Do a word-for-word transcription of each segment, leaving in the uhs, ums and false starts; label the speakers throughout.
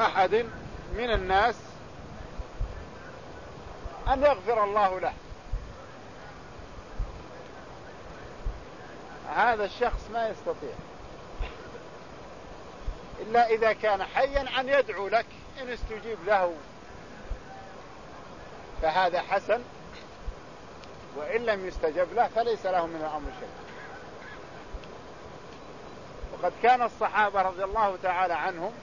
Speaker 1: أحد من الناس أن يغفر الله له، هذا الشخص ما يستطيع إلا إذا كان حيا أن يدعو لك، إن استجيب له فهذا حسن، وإن لم يستجب له فليس له من الأمر شيء. وقد كان الصحابة رضي الله تعالى عنهم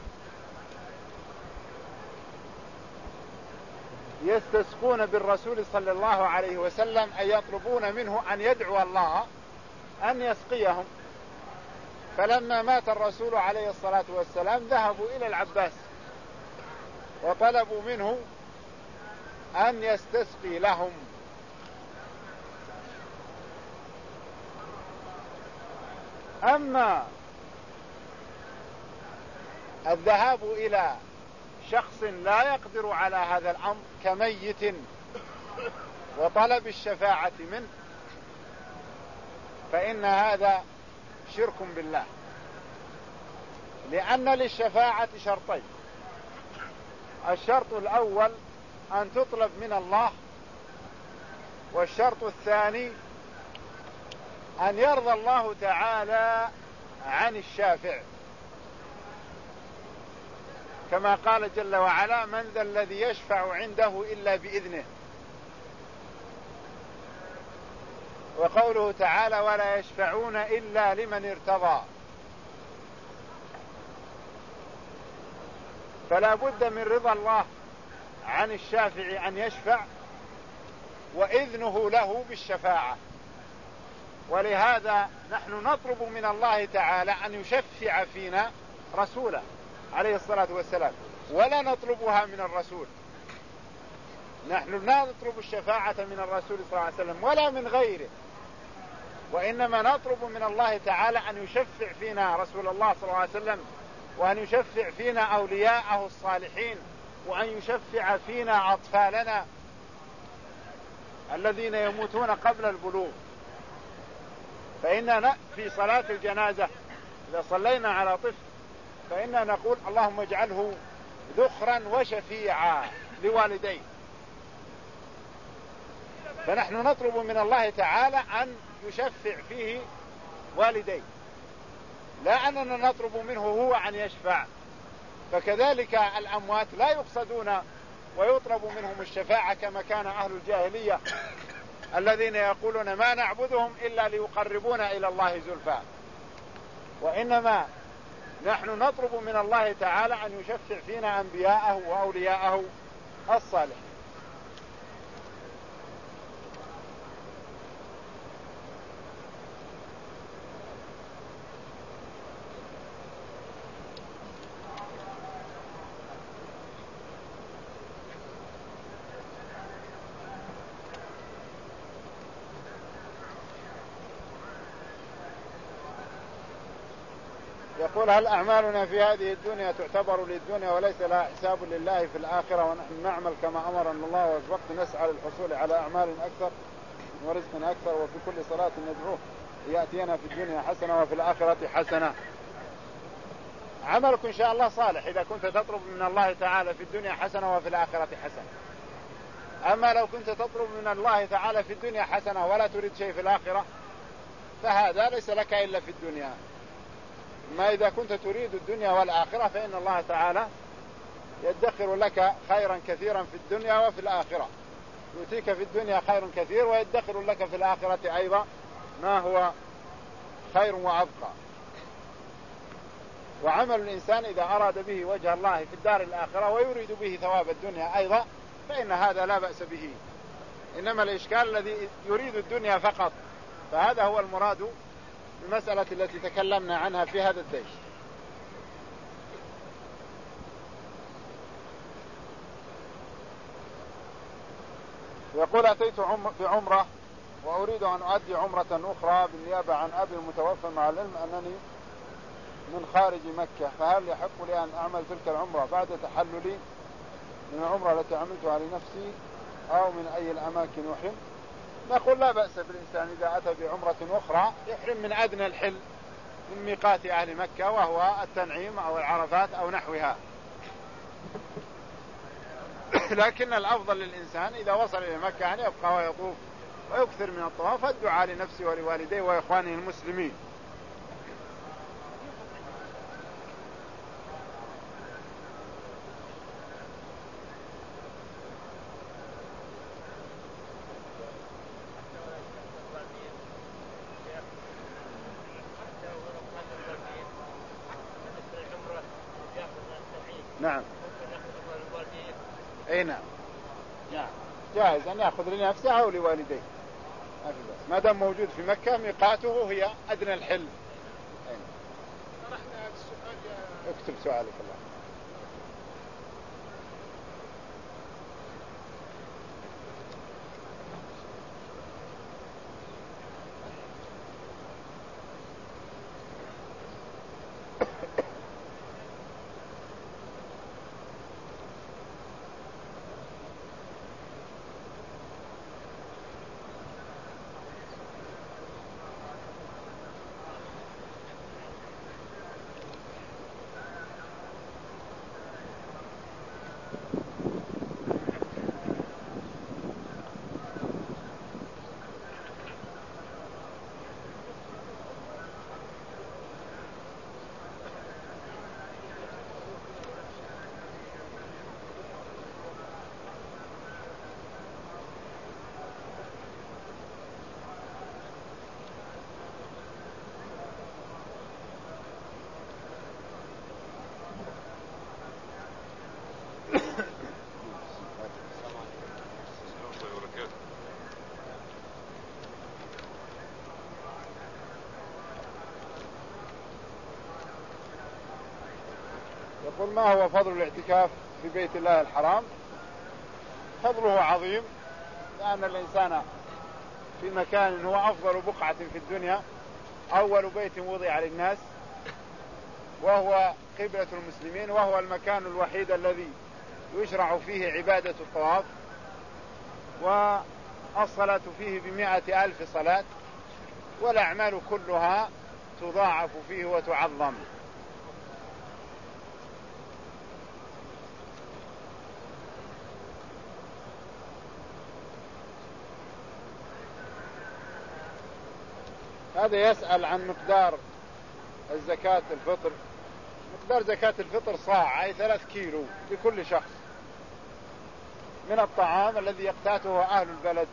Speaker 1: يستسقون بالرسول صلى الله عليه وسلم أن يطلبون منه أن يدعو الله أن يسقيهم، فلما مات الرسول عليه الصلاة والسلام ذهبوا إلى العباس وطلبوا منه أن يستسقي لهم. أما الذهاب إلى شخص لا يقدر على هذا الأمر كميت وطلب الشفاعة منه فإن هذا شرك بالله، لأن للشفاعة شرطين: الشرط الأول أن تطلب من الله، والشرط الثاني أن يرضى الله تعالى عن الشافع، كما قال جل وعلا: من ذا الذي يشفع عنده إلا بإذنه. وقوله تعالى: ولا يشفعون إلا لمن ارتضى. فلا بد من رضا الله عن الشافع أن يشفع وإذنه له بالشفاعة. ولهذا نحن نطلب من الله تعالى أن يشفع فينا رسوله عليه الصلاة والسلام، ولا نطلبها من الرسول. نحن لا نطلب الشفاعة من الرسول صلى الله عليه وسلم ولا من غيره، وإنما نطلب من الله تعالى أن يشفع فينا رسول الله صلى الله عليه وسلم، وأن يشفع فينا أولياءه الصالحين، وأن يشفع فينا أطفالنا الذين يموتون قبل البلوغ. فإننا في صلاة الجنازة إذا صلينا على طفل فإننا نقول: اللهم اجعله ذخرا وشفيعا لوالديه. فنحن نطلب من الله تعالى أن يشفع فيه والديه، لا أننا نطلب منه هو أن يشفع. فكذلك الأموات لا يقصدون ويطلب منهم الشفاعة كما كان أهل الجاهلية الذين يقولون: ما نعبدهم إلا ليقربونا إلى الله زلفى. وإنما نحن نطلب من الله تعالى أن يشفع فينا أنبياءه وأولياءه الصالحين. يقول: هل أعمالنا في هذه الدنيا تعتبر للدنيا وليس لها حساب لله في الآخرة، ونحن نعمل كما أمرنا الله والوقت نسعى للحصول على أعمال أكثر ورزق أكثر، وفي كل صلاة ندعوه يأتينا في الدنيا حسنة وفي الآخرة حسنة؟ عملك إن شاء الله صالح إذا كنت تطلب من الله تعالى في الدنيا حسنة وفي الآخرة حسنة. أما لو كنت تطلب من الله تعالى في الدنيا حسنة ولا تريد شيء في الآخرة فهذا ليس لك إلا في الدنيا. ما إذا كنت تريد الدنيا والآخرة فإن الله تعالى يدخر لك خيرا كثيرا في الدنيا وفي الآخرة، يؤتيك في الدنيا خير كثير ويدخر لك في الآخرة أيضا ما هو خير وأبقى. وعمل الإنسان إذا أراد به وجه الله في الدار الآخرة ويريد به ثواب الدنيا أيضا فإن هذا لا بأس به. إنما الإشكال الذي يريد الدنيا فقط، فهذا هو المراد المسألة التي تكلمنا عنها في هذا الدرس. يقول: أتيت في عمرة وأريد أن أؤدي عمرة أخرى بالنيابة عن أبي المتوفى، مع العلم أنني من خارج مكة، فهل يحق لي أن أعمل تلك العمرة بعد تحللي من العمرة التي عملتها لنفسي أو من أي الأماكن يحرم؟ نقول: لا بأس بالإنسان إذا أتى بعمرة أخرى يحرم من أدنى الحل من ميقات أهل مكة وهو التنعيم أو العرفات أو نحوها. لكن الأفضل للإنسان إذا وصل إلى مكة أن يبقى ويطوف ويكثر من الطواف والدعاء لنفسه ولوالديه وإخوانه المسلمين. نعم. اي نعم. نعم جائز ان ياخذ لنفسه او لوالديه ما دام موجود في مكة. ميقاته هي ادنى الحل. اكتب سؤالك. الله. يقول ما هو فضل الاعتكاف في بيت الله الحرام؟ فضله عظيم، لأن الإنسان في مكان هو أفضل بقعة في الدنيا، أول بيت وضع للناس، وهو قبلة المسلمين، وهو المكان الوحيد الذي يشرع فيه عبادة الطواف، والصلاة فيه بمائة ألف صلاة، والأعمال كلها تضاعف فيه وتعظم. هذا يسأل عن مقدار الزكاة الفطر. مقدار زكاة الفطر صاع، أي ثلاث كيلو لكل شخص من الطعام الذي يقتاته أهل البلد.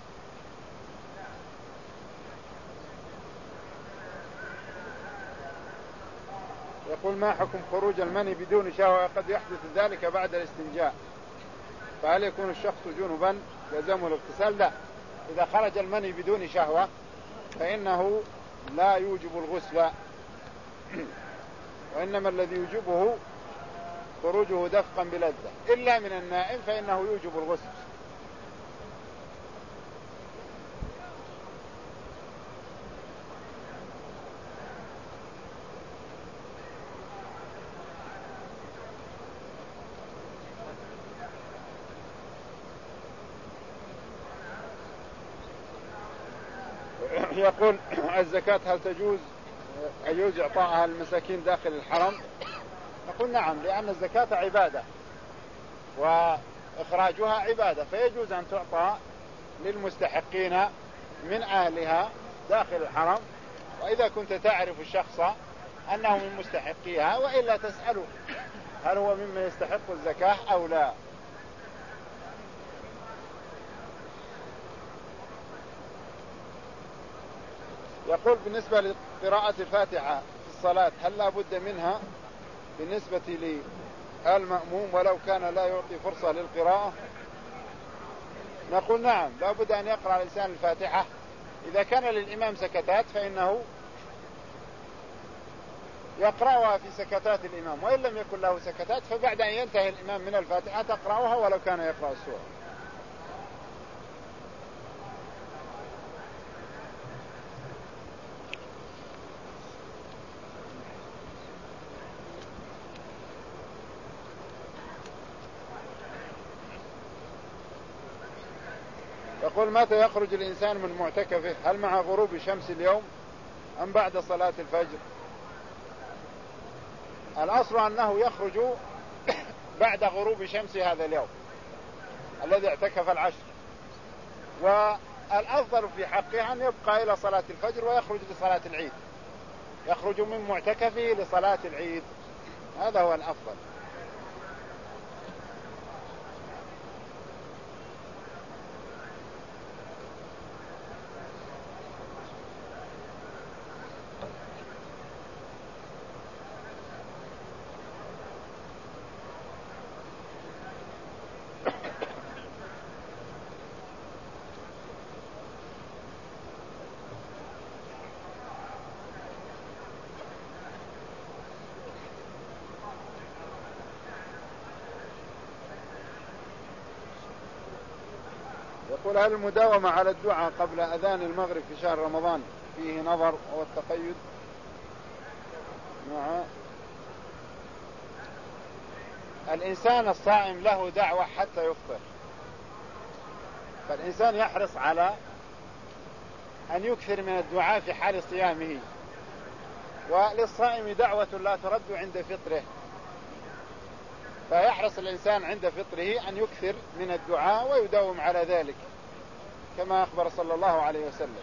Speaker 1: يقول ما حكم خروج المني بدون شهوة؟ قد يحدث ذلك بعد الاستنجاء، فهل يكون الشخص جنبا يلزمه الاغتسال؟ لا، إذا خرج المني بدون شهوة فإنه لا يوجب الغسل، وإنما الذي يوجبه خروجه دفقا بلذة، إلا من النائم فإنه يوجب الغسل. يقول الزكاة هل تجوز يجوز إعطائها المساكين داخل الحرم؟ نقول نعم، لأن الزكاة عبادة وإخراجها عبادة، فيجوز أن تعطى للمستحقين من أهلها داخل الحرم، وإذا كنت تعرف الشخص أنه من مستحقيها، وإلا تسأله هل هو ممن يستحق الزكاة أو لا. يقول بالنسبة لقراءة الفاتحة في الصلاة هل لا بد منها بالنسبة للمأموم ولو كان لا يعطي فرصة للقراءة؟ نقول نعم، لا بد أن يقرأ الإنسان الفاتحة. إذا كان للإمام سكتات فإنه يقرأها في سكتات الإمام، وإن لم يكن له سكتات فبعد أن ينتهي الإمام من الفاتحة تقرأها ولو كان يقرأ السورة. يقول متى يخرج الإنسان من معتكفه؟ هل مع غروب شمس اليوم أم بعد صلاة الفجر؟ الأصل أنه يخرج بعد غروب شمس هذا اليوم، الذي اعتكف العشر. والأفضل في حقه أن يبقى إلى صلاة الفجر ويخرج لصلاة العيد، يخرج من معتكفه لصلاة العيد، هذا هو الأفضل. يقول: هل المداومة على الدعاء قبل أذان المغرب في شهر رمضان فيه نظر أو التقيد مع الإنسان الصائم؟ له دعوة حتى يفطر، فالإنسان يحرص على أن يكثر من الدعاء في حال صيامه، وللصائم دعوة لا ترد عند فطره، فيحرص الإنسان عند فطره أن يكثر من الدعاء ويداوم على ذلك كما أخبر صلى الله عليه وسلم.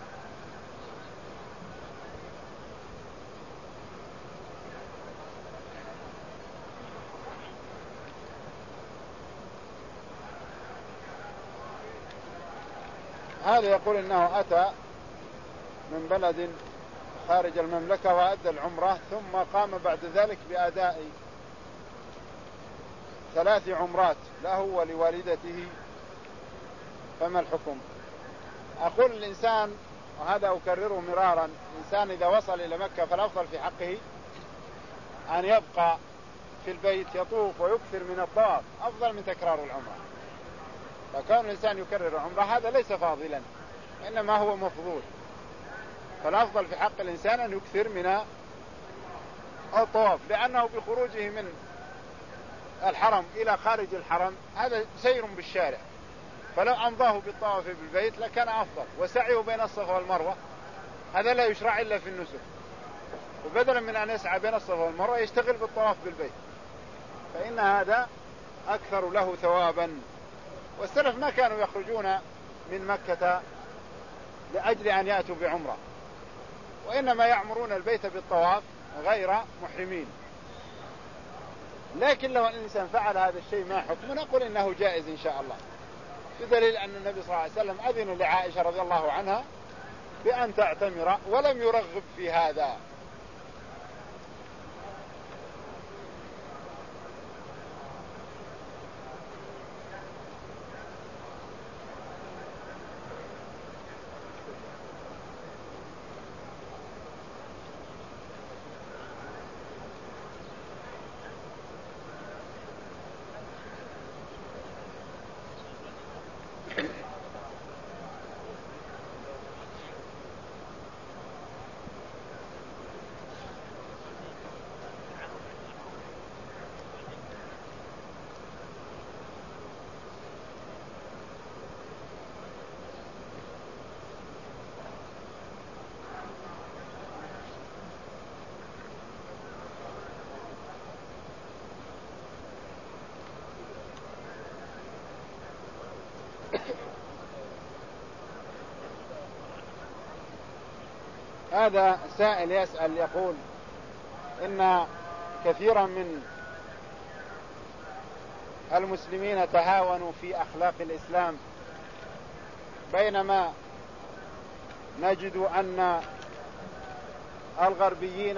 Speaker 1: هذا يقول إنه أتى من بلد خارج المملكة وأدى العمرة، ثم قام بعد ذلك بأداء ثلاث عمرات له ولوالدته، فما الحكم؟ أقول الإنسان، وهذا أكرره مرارا، الإنسان إذا وصل إلى مكة فالأفضل في حقه أن يبقى في البيت يطوف ويكثر من الطواف أفضل من تكرار العمرة. فكون الإنسان يكرر العمرة هذا ليس فاضلا، إنما هو مفضول. فالأفضل في حق الإنسان أن يكثر من الطواف، لأنه بخروجه من الحرم إلى خارج الحرم هذا سير بالشارع، فلو أمضاه بالطواف بالبيت لكان أفضل. وسعيه بين الصفا والمروة هذا لا يشرع إلا في النسك، وبدلا من أن يسعى بين الصفا والمروة يشتغل بالطواف بالبيت، فإن هذا أكثر له ثوابا. والسلف ما كانوا يخرجون من مكة لأجل أن يأتوا بعمرة، وإنما يعمرون البيت بالطواف غير محرمين. لكن لو الإنسان فعل هذا الشيء ما حكم؟ نقول إنه جائز إن شاء الله، بدليل أن النبي صلى الله عليه وسلم أذن لعائشة رضي الله عنها بأن تعتمر ولم يرغب في هذا. هذا سائل يسأل يقول إن كثيرا من المسلمين تهاونوا في أخلاق الإسلام، بينما نجد أن الغربيين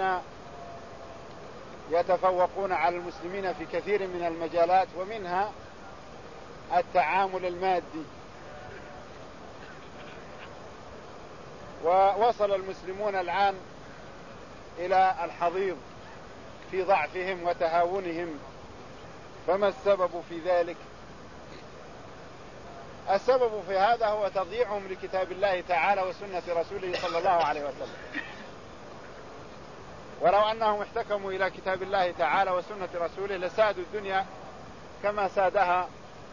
Speaker 1: يتفوقون على المسلمين في كثير من المجالات، ومنها التعامل المادي. ووصل المسلمون الآن إلى الحضيض في ضعفهم وتهاونهم، فما السبب في ذلك؟ السبب في هذا هو تضييعهم لكتاب الله تعالى وسنة رسوله صلى الله عليه وسلم. ولو أنهم احتكموا إلى كتاب الله تعالى وسنة رسوله لسادوا الدنيا كما سادها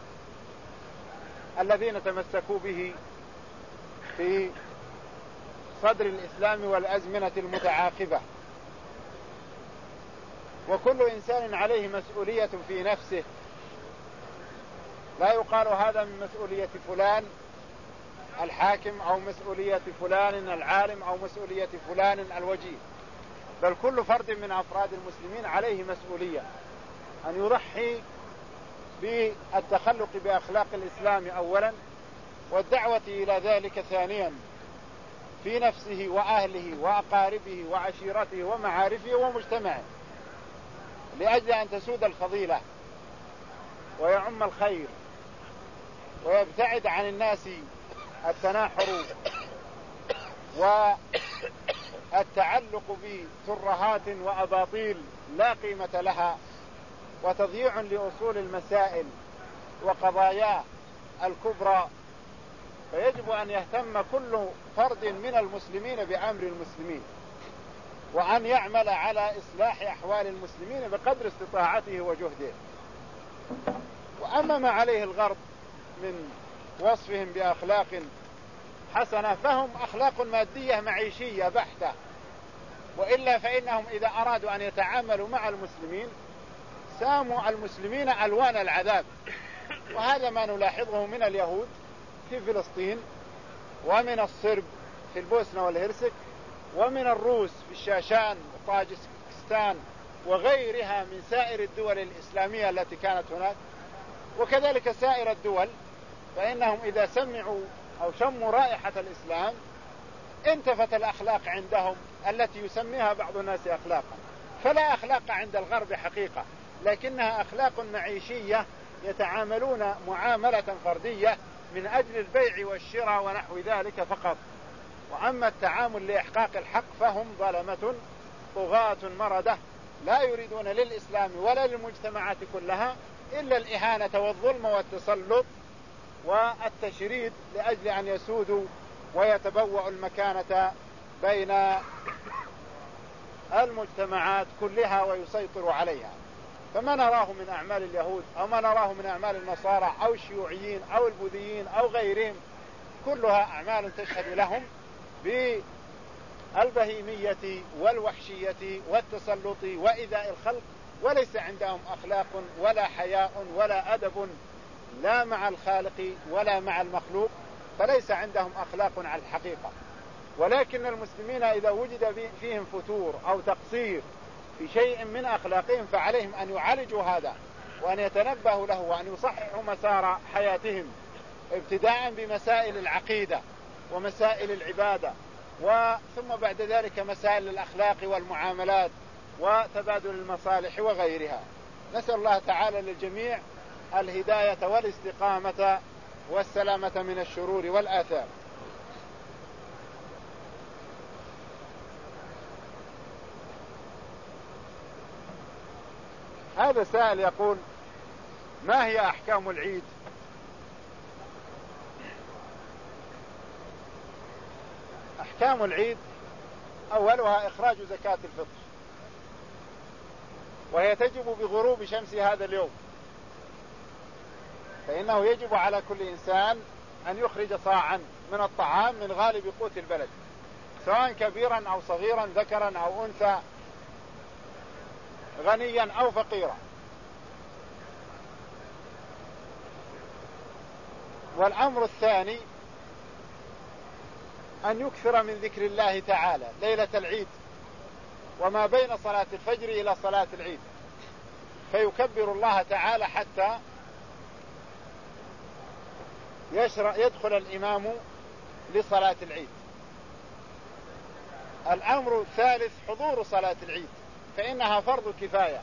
Speaker 1: الذين تمسكوا به في صدر الإسلام والأزمنة المتعاقبة. وكل إنسان عليه مسؤولية في نفسه، لا يقال هذا من مسؤولية فلان الحاكم أو مسؤولية فلان العالم أو مسؤولية فلان الوجيه، بل كل فرد من أفراد المسلمين عليه مسؤولية أن يضحي بالتخلق بأخلاق الإسلام أولا، والدعوة إلى ذلك ثانيا في نفسه وأهله وأقاربه وعشيرته ومعارفه ومجتمعه، لأجل أن تسود الفضيلة ويعم الخير ويبتعد عن الناس التناحر والتعلق بترهات وأباطيل لا قيمة لها وتضييع لأصول المسائل وقضايا الكبرى. فيجب أن يهتم كل فرد من المسلمين بأمر المسلمين، وأن يعمل على إصلاح أحوال المسلمين بقدر استطاعته وجهده. وأما ما عليه الغرب من وصفهم بأخلاق حسنة فهم أخلاق مادية معيشية بحتة، وإلا فإنهم إذا أرادوا أن يتعاملوا مع المسلمين ساموا المسلمين ألوان العذاب. وهذا ما نلاحظه من اليهود في فلسطين، ومن الصرب في البوسنة والهرسك، ومن الروس في الشاشان وطاجكستان وغيرها من سائر الدول الإسلامية التي كانت هناك، وكذلك سائر الدول، فإنهم إذا سمعوا أو شموا رائحة الإسلام انتفت الأخلاق عندهم التي يسميها بعض الناس أخلاقا. فلا أخلاق عند الغرب حقيقة، لكنها أخلاق معيشية يتعاملون معاملة فردية من أجل البيع والشراء ونحو ذلك فقط. وأما التعامل لإحقاق الحق فهم ظلمة طغاة مردة لا يريدون للإسلام ولا للمجتمعات كلها إلا الإهانة والظلم والتسلط والتشريد لأجل أن يسودوا ويتبوأوا المكانة بين المجتمعات كلها ويسيطروا عليها. فما نراه من أعمال اليهود أو ما نراه من أعمال النصارى أو الشيوعيين أو البوذيين أو غيرهم كلها أعمال تشهد لهم بالبهيمية والوحشية والتسلط وإيذاء الخلق، وليس عندهم أخلاق ولا حياء ولا أدب لا مع الخالق ولا مع المخلوق، فليس عندهم أخلاق على الحقيقة. ولكن المسلمين إذا وجد فيهم فتور أو تقصير في شيء من أخلاقهم فعليهم أن يعالجوا هذا وأن يتنبهوا له وأن يصححوا مسار حياتهم، ابتداء بمسائل العقيدة ومسائل العبادة، وثم بعد ذلك مسائل الأخلاق والمعاملات وتبادل المصالح وغيرها. نسأل الله تعالى للجميع الهداية والاستقامة والسلامة من الشرور والآثام. هذا سائل يقول: ما هي أحكام العيد؟ أحكام العيد أولها إخراج زكاة الفطر، وهي تجب بغروب شمس هذا اليوم، فإنه يجب على كل إنسان أن يخرج صاعا من الطعام من غالب قوت البلد، سواء كبيرا أو صغيرا، ذكرا أو أنثى، غنيا أو فقيرا. والأمر الثاني أن يكثر من ذكر الله تعالى ليلة العيد وما بين صلاة الفجر إلى صلاة العيد، فيكبر الله تعالى حتى يدخل الإمام لصلاة العيد. الأمر الثالث حضور صلاة العيد، فإنها فرض كفاية،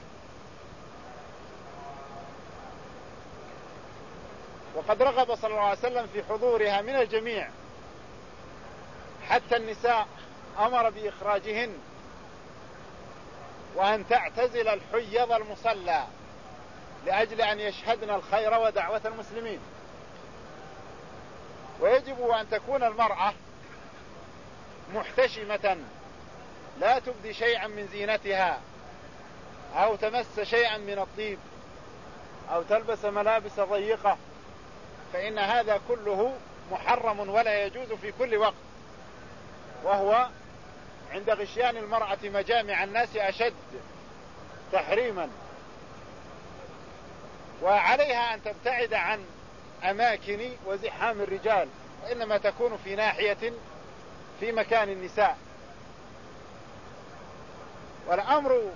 Speaker 1: وقد رغب صلى الله عليه وسلم في حضورها من الجميع، حتى النساء أمر بإخراجهن وأن تعتزل الحيض المصلى لأجل أن يشهدن الخير ودعوة المسلمين. ويجب أن تكون المرأة محتشمة لا تبدي شيئا من زينتها أو تمس شيئا من الطيب أو تلبس ملابس ضيقة، فإن هذا كله محرم ولا يجوز في كل وقت، وهو عند غشيان المرأة مجامع الناس أشد تحريما. وعليها أن تبتعد عن الأماكن وزحام الرجال، وإنما تكون في ناحية في مكان النساء. والأمر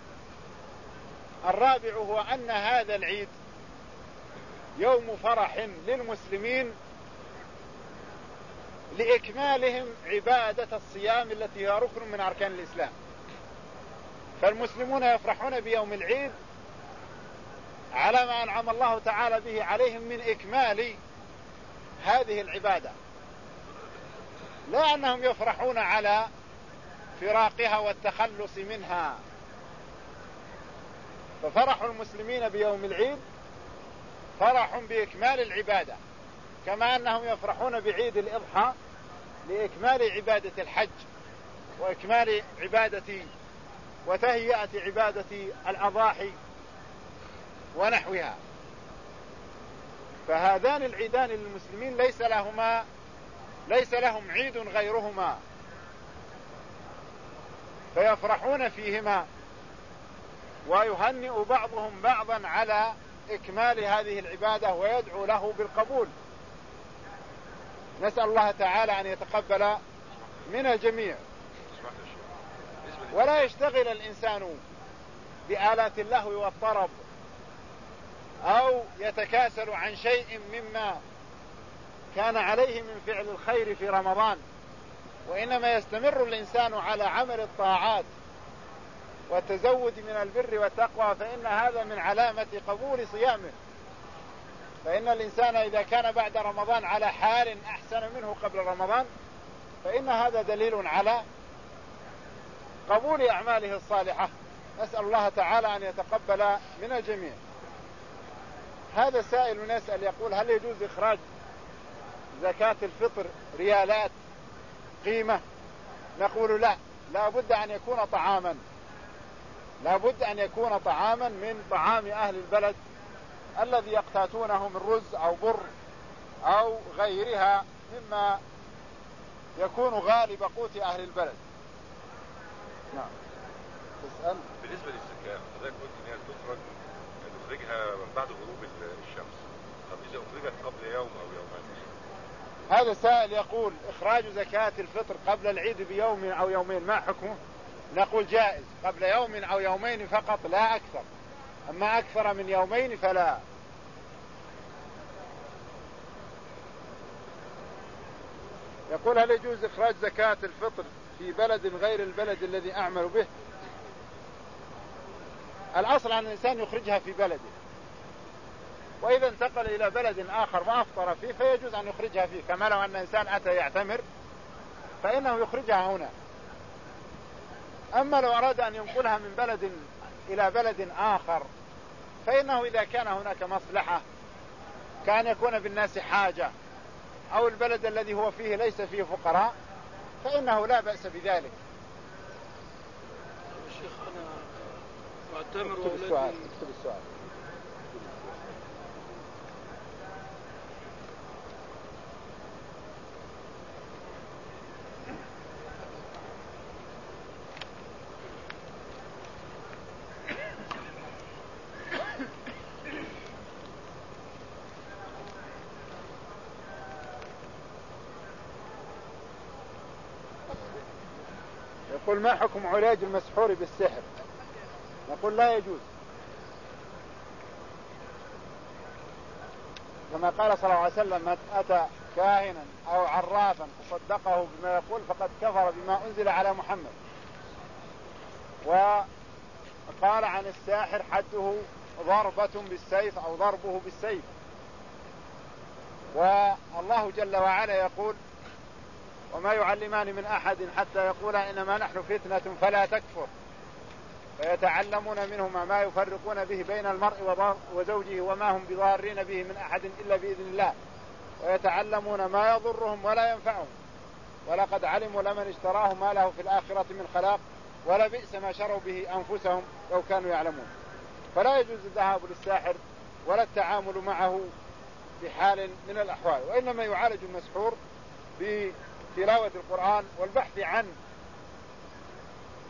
Speaker 1: الرابع هو أن هذا العيد يوم فرح للمسلمين لإكمالهم عبادة الصيام التي هي ركن من أركان الإسلام. فالمسلمون يفرحون بيوم العيد على ما أنعم الله تعالى به عليهم من إكمال هذه العبادة، لا أنهم يفرحون على فراقها والتخلص منها. ففرح المسلمين بيوم العيد فرح بإكمال العبادة، كما أنهم يفرحون بعيد الإضحى لإكمال عبادة الحج وإكمال عبادة وتهيئة عبادة الأضاحي ونحوها. فهذان العيدان للمسلمين ليس لهما ليس لهم عيد غيرهما، فيفرحون فيهما ويهنئ بعضهم بعضا على إكمال هذه العبادة ويدعو له بالقبول. نسأل الله تعالى أن يتقبل من الجميع، ولا يشتغل الإنسان بآلات اللهو والطرب أو يتكاسل عن شيء مما كان عليه من فعل الخير في رمضان، وإنما يستمر الإنسان على عمل الطاعات والتزود من البر والتقوى، فإن هذا من علامة قبول صيامه. فإن الإنسان إذا كان بعد رمضان على حال أحسن منه قبل رمضان فإن هذا دليل على قبول أعماله الصالحة. نسأل الله تعالى أن يتقبل من الجميع. هذا سائل يسأل يقول: هل يجوز إخراج زكاة الفطر ريالات قيمة؟ نقول لا، لا بد أن يكون طعاما، لا بد أن يكون طعاما من طعام أهل البلد الذي يقتاتونه من رز أو بر أو غيرها مما يكون غالب قوت أهل البلد. نعم. تسأل
Speaker 2: بالنسبة للزكاة حضرتك قلت إن هي تخرج نخرجها بعد غروب الشمس، طب إذا أخرجت قبل يوم أو يومين؟
Speaker 1: هذا سائل يقول: إخراج زكاة الفطر قبل العيد بيوم أو يومين ما حكمه؟ نقول جائز قبل يوم أو يومين فقط لا أكثر، أما أكثر من يومين فلا. يقول: هل يجوز إخراج زكاة الفطر في بلد غير البلد الذي أعمل به؟ الأصل أن الإنسان يخرجها في بلده، وإذا انتقل إلى بلد آخر ما أفطر فيه فيجوز أن يخرجها فيه، كما لو أن إنسان أتى يعتمر فإنه يخرجها هنا. أما لو أراد أن ينقلها من بلد إلى بلد آخر فإنه إذا كان هناك مصلحة كان يكون بالناس حاجة أو البلد الذي هو فيه ليس فيه فقراء فإنه لا بأس بذلك.
Speaker 3: الشيخ أنا معتمر
Speaker 1: اكتب السؤال. اكتب السؤال. يقول: ما حكم علاج المسحور بالسحر؟ نقول لا يجوز، كما قال صلى الله عليه وسلم: من أتى كاهنا أو عرافا فصدقه بما يقول فقد كفر بما أنزل على محمد. وقال عن الساحر: حده ضربة بالسيف أو ضربه بالسيف. والله جل وعلا يقول: وما يعلمان من أحد حتى يقولا إنما نحن فتنة فلا تكفر، فيتعلمون منهما ما يفرقون به بين المرء وزوجه وما هم بضارين به من أحد إلا بإذن الله، ويتعلمون ما يضرهم ولا ينفعهم، ولقد علموا لمن اشتراه ما له في الآخرة من خلاق ولبئس ما شروا به أنفسهم لو كانوا يعلمون. فلا يجوز الذهاب للساحر ولا التعامل معه بحال من الأحوال، وإنما يعالج المسحور بتلاوة القرآن والبحث عن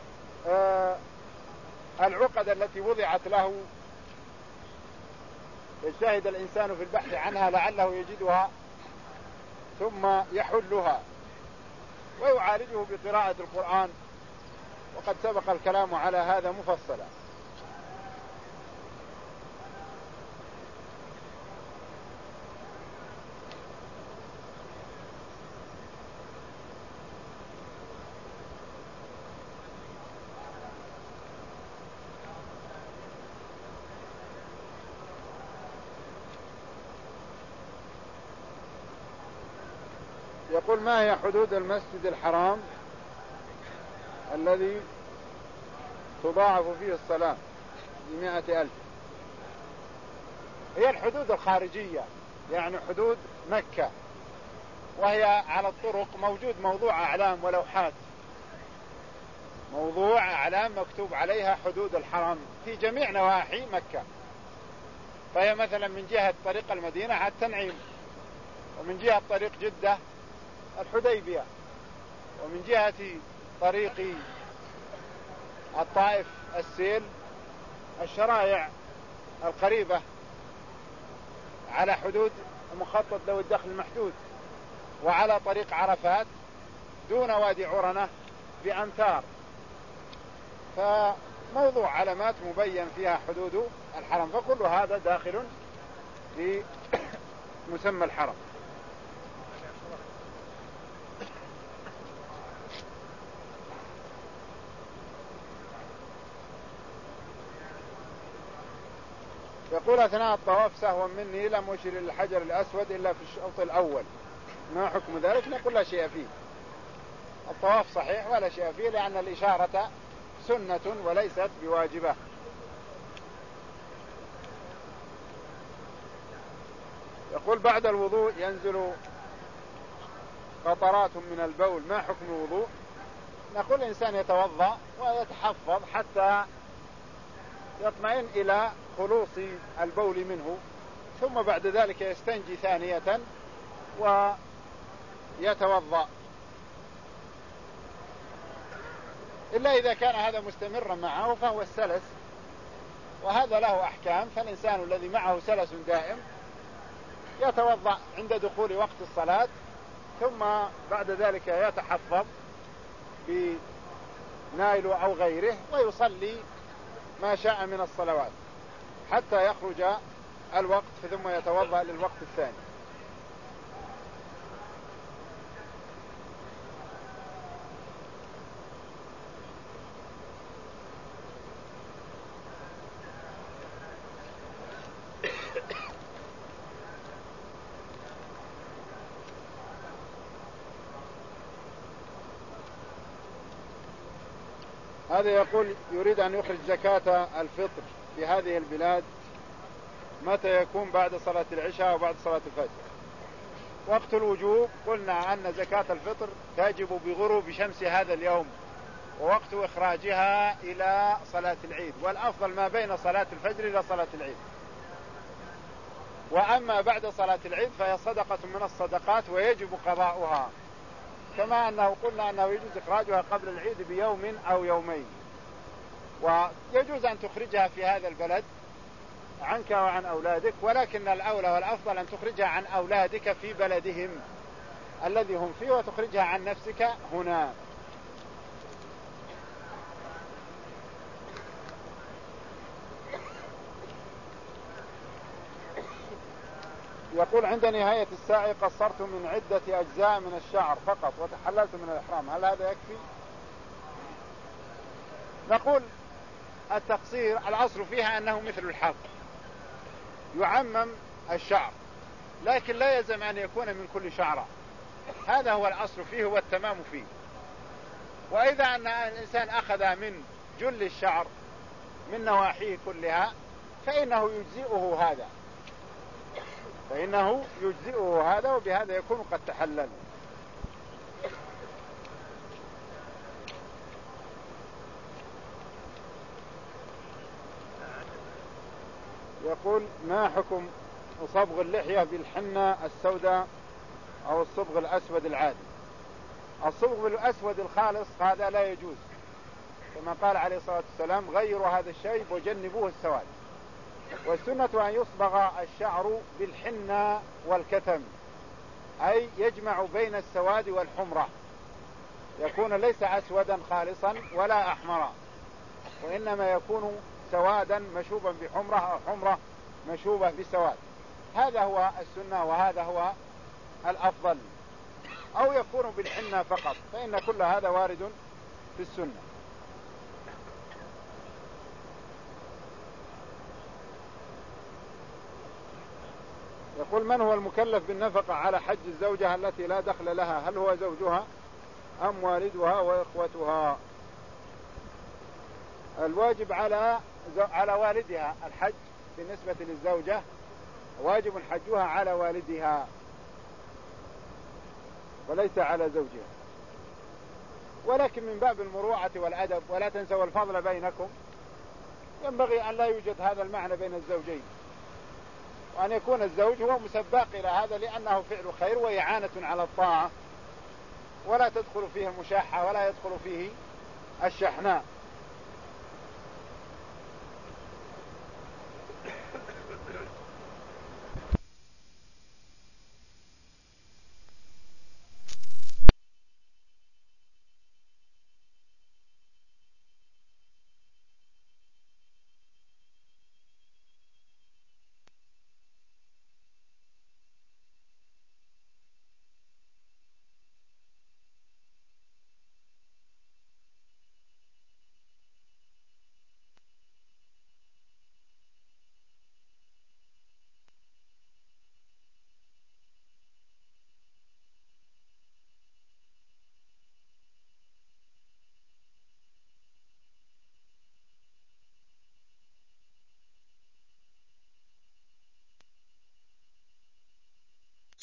Speaker 1: آه العقد التي وضعت له يجتهد الإنسان في البحث عنها لعله يجدها ثم يحلها، ويعالجه بقراءة القرآن، وقد سبق الكلام على هذا مفصلا. يقول: ما هي حدود المسجد الحرام الذي تضاعف فيه الصلاة بمائة ألف؟ هي الحدود الخارجية، يعني حدود مكة، وهي على الطرق موجود موضوع أعلام ولوحات، موضوع أعلام مكتوب عليها حدود الحرم في جميع نواحي مكة. فهي مثلا من جهة طريق المدينة على التنعيم، ومن جهة طريق جدة الحديبية، ومن جهة طريق الطائف السيل، الشرائع القريبة على حدود مخطط له الدخل المحدود، وعلى طريق عرفات دون وادي عرنة بأمتار. فموضوع علامات مبين فيها حدود الحرم، فكل هذا داخل في مسمى الحرم. يقول: أثناء الطواف سهوا مني لم أشر للحجر الأسود إلا في الشوط الأول، ما حكم ذلك؟ نقول لا شيء فيه، الطواف صحيح ولا شيء فيه، لأن الإشارة سنة وليست بواجبة. يقول: بعد الوضوء ينزل قطرات من البول، ما حكم الوضوء؟ نقول الإنسان يتوضأ ويتحفظ حتى يطمئن إلى خلوص البول منه، ثم بعد ذلك يستنجي ثانية ويتوضأ، إلا إذا كان هذا مستمرا معه فهو السلس، وهذا له أحكام. فالإنسان الذي معه سلس دائم يتوضأ عند دخول وقت الصلاة، ثم بعد ذلك يتحفظ بنائل أو غيره ويصلي ما شاء من الصلوات حتى يخرج الوقت، ثم يتوضأ للوقت الثاني. هذا يقول: يريد أن يخرج زكاة الفطر في هذه البلاد، متى يكون؟ بعد صلاة العشاء وبعد صلاة الفجر. وقت الوجوب قلنا أن زكاة الفطر تجب بغروب شمس هذا اليوم، ووقت إخراجها إلى صلاة العيد، والأفضل ما بين صلاة الفجر إلى صلاة العيد. وأما بعد صلاة العيد فهي صدقة من الصدقات ويجب قضاؤها، كما أنه قلنا أنه يجوز إخراجها قبل العيد بيوم أو يومين، ويجوز أن تخرجها في هذا البلد عنك وعن أولادك، ولكن الأولى والأفضل أن تخرجها عن أولادك في بلدهم الذي هم فيه، وتخرجها عن نفسك هنا. يقول: عند نهاية الساعي قصرت من عدة أجزاء من الشعر فقط وتحللت من الإحرام، هل هذا يكفي؟ نقول التقصير الأصل فيها أنه مثل الحلق، يعمم الشعر، لكن لا يلزم أن يكون من كل شعرة، هذا هو الأصل فيه والتمام فيه. وإذا أن الإنسان أخذ من جل الشعر من نواحيه كلها فإنه يجزئه هذا، فإنه يجزئه هذا، وبهذا يكون قد تحلل. يقول: ما حكم صبغ اللحية بالحنة السوداء أو الصبغ الأسود العادي؟ الصبغ الأسود الخالص هذا لا يجوز، كما قال عليه الصلاة والسلام: غيروا هذا الشيب وجنبوه السواد. والسنة أن يصبغ الشعر بالحنة والكتم، أي يجمع بين السواد والحمرة، يكون ليس أسودا خالصا ولا أحمرا، وإنما يكون سوادا مشوبا بحمرة أو حمرة مشوبة بسواد. هذا هو السنة وهذا هو الأفضل، أو يكون بالحنة فقط، فإن كل هذا وارد في السنة. يقول: من هو المكلف بالنفقة على حج الزوجة التي لا دخل لها؟ هل هو زوجها أم والدها وإخوتها؟ الواجب على على والدها الحج بالنسبة للزوجة، واجب حجها على والدها وليس على زوجها، ولكن من باب المروءة والأدب ولا تنسوا الفضل بينكم، ينبغي أن لا يوجد هذا المعنى بين الزوجين، وأن يكون الزوج هو مسباق إلى هذا، لأنه فعل خير وإعانة على الطاعة، ولا تدخل فيه المشاحة ولا يدخل فيه الشحناء.